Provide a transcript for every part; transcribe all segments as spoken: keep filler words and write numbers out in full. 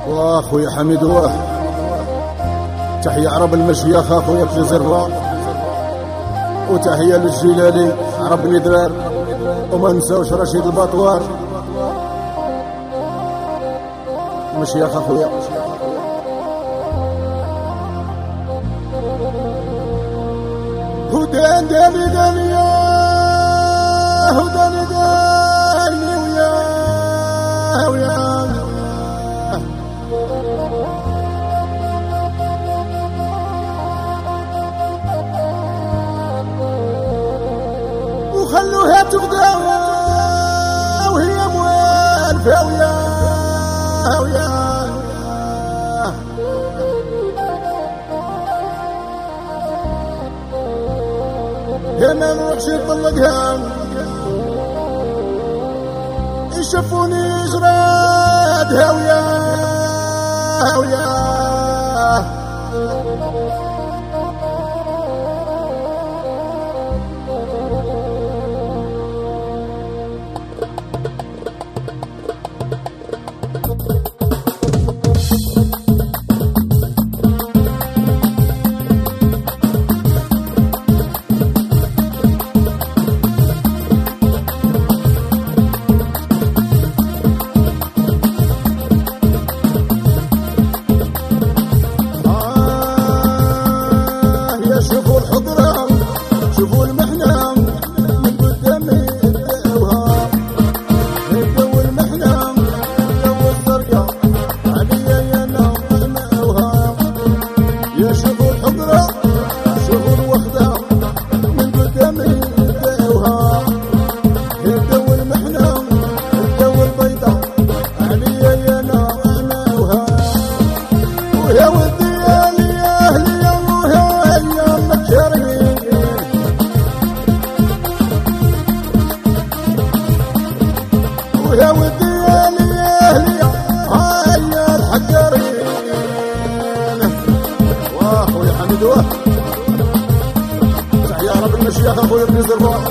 واخويا حميد واه تحية عرب المشيخ اخويا في زربا، وتحية للجلالي عرب ندرار، وما نساوش رشيد البطوار مشيخ اخويا. هدان داني داني هداني داني ويا ويا وخلوها تبدا وهي موالفة ويا ويا يا ما نروحش نطلقها يشوفوني جرادها ويا ويا شوفوا الحضرة شوفوا المحنة من قدامي الدوها الدو المحنة الدو الزرقاء عليا يا نام مأوها. يا شوفوا الحضرة شوفوا الوحدة من قدامي الدوها الدو المحنة الدو البيضاء عليا يا نام مأوها. ويا ودي ويا ودي يا اهلي هيا الحجرين واخويا حميد واه تحية رب المشيخ اخويا ابن زربا.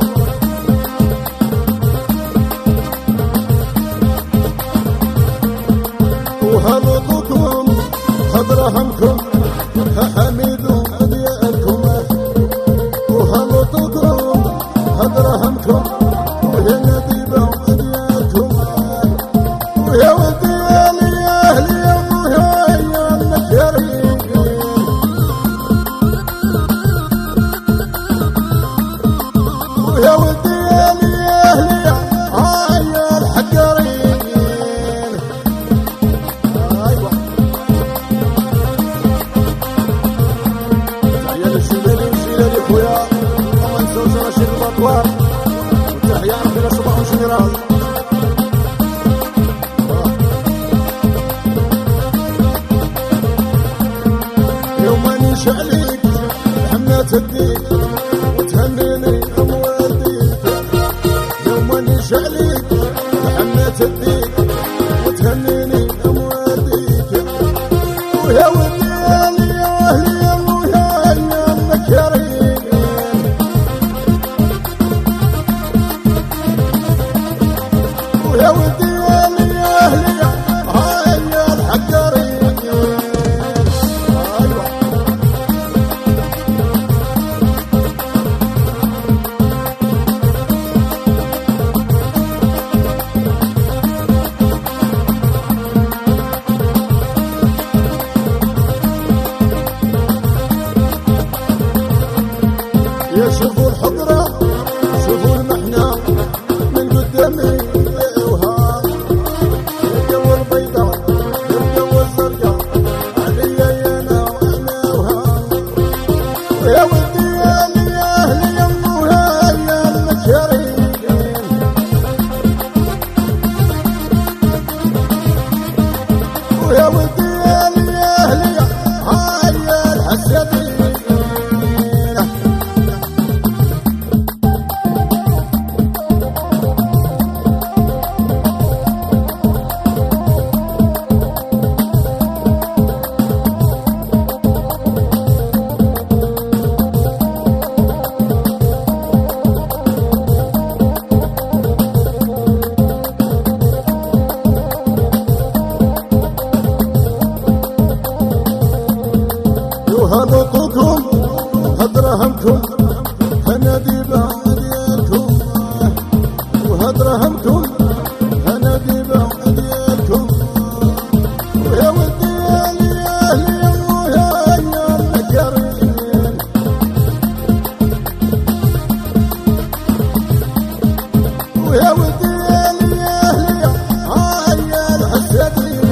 وهبطكم هدرهمكم حميد وديالكم وهبطكم هدرهمكم وهي نديبه يا ودي يا اهلي يا ويا المكرين ويا ودي يا اهلي يا الحجرين. ايوه تحية للجلالي والجلالي خويا وما نساوش رشيد البطوار، وتحية ربنا صباح وجنرال. عليك حنا تديك وتهنيني امواليك، يوم نيش عليك حنا تديك وتهنيني امواليك. ويا ودي يا اهلي يا ويا المكرين ويا ودي يا اهلي يا الحجرين. هدرهمكم هنادي بعديكم وهدرهمكم هنادي بعديكم ويا ودي يا اهلي ويا الكريم ويا ودي يا اهلي عيال حسيتي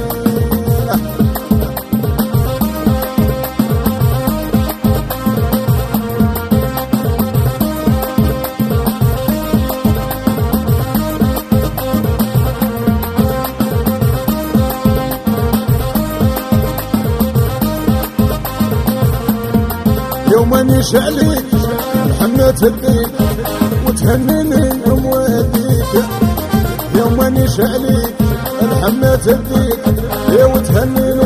يوم نشعليك حميت الديك وتهنيني يوم وديك يوم نشعليك حميت الديك وتهنيني